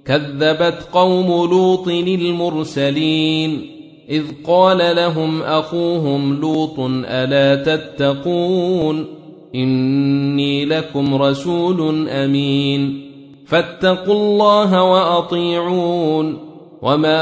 كذبت قوم لوط المرسلين إذ قال لهم أخوهم لوط ألا تتقون إني لكم رسول أمين فاتقوا الله وأطيعون وما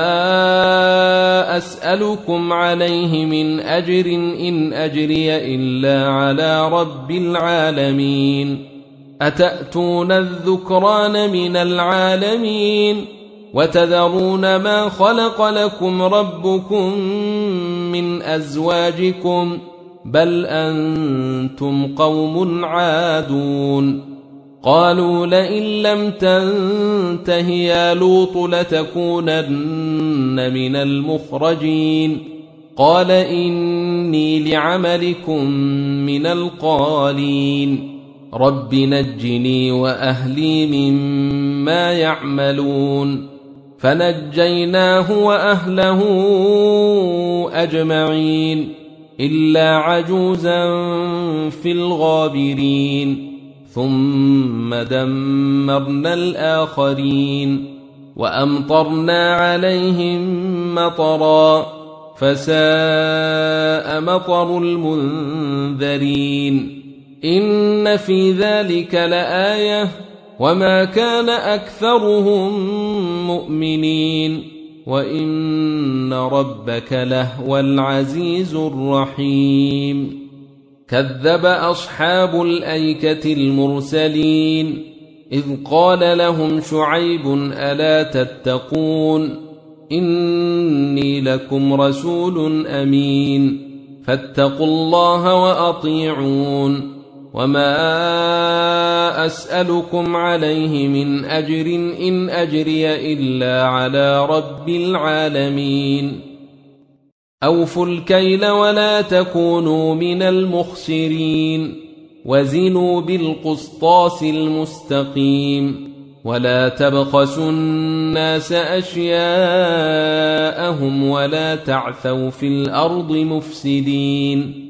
أسألكم عليه من أجر إن أجري إلا على رب العالمين أتأتون الذكران من العالمين وتذرون ما خلق لكم ربكم من أزواجكم بل أنتم قوم عادون قالوا لئن لم تنته يا لوط لتكونن من المخرجين قال إني لعملكم من القالين رب نجني وأهلي مما يعملون فنجيناه وأهله أجمعين إلا عجوزا في الغابرين ثم دمرنا الآخرين وأمطرنا عليهم مطرا فساء مطر المنذرين إن في ذلك لآية وما كان أكثرهم مؤمنين وإن ربك لهو العزيز الرحيم كذب أصحاب الأيكة المرسلين إذ قال لهم شعيب ألا تتقون إني لكم رسول أمين فاتقوا الله وأطيعون وما أسألكم عليه من أجر إن أجري إلا على رب العالمين أوفوا الكيل ولا تكونوا من المخسرين وزنوا بالقسطاس المستقيم ولا تبخسوا الناس أشياءهم ولا تعثوا في الأرض مفسدين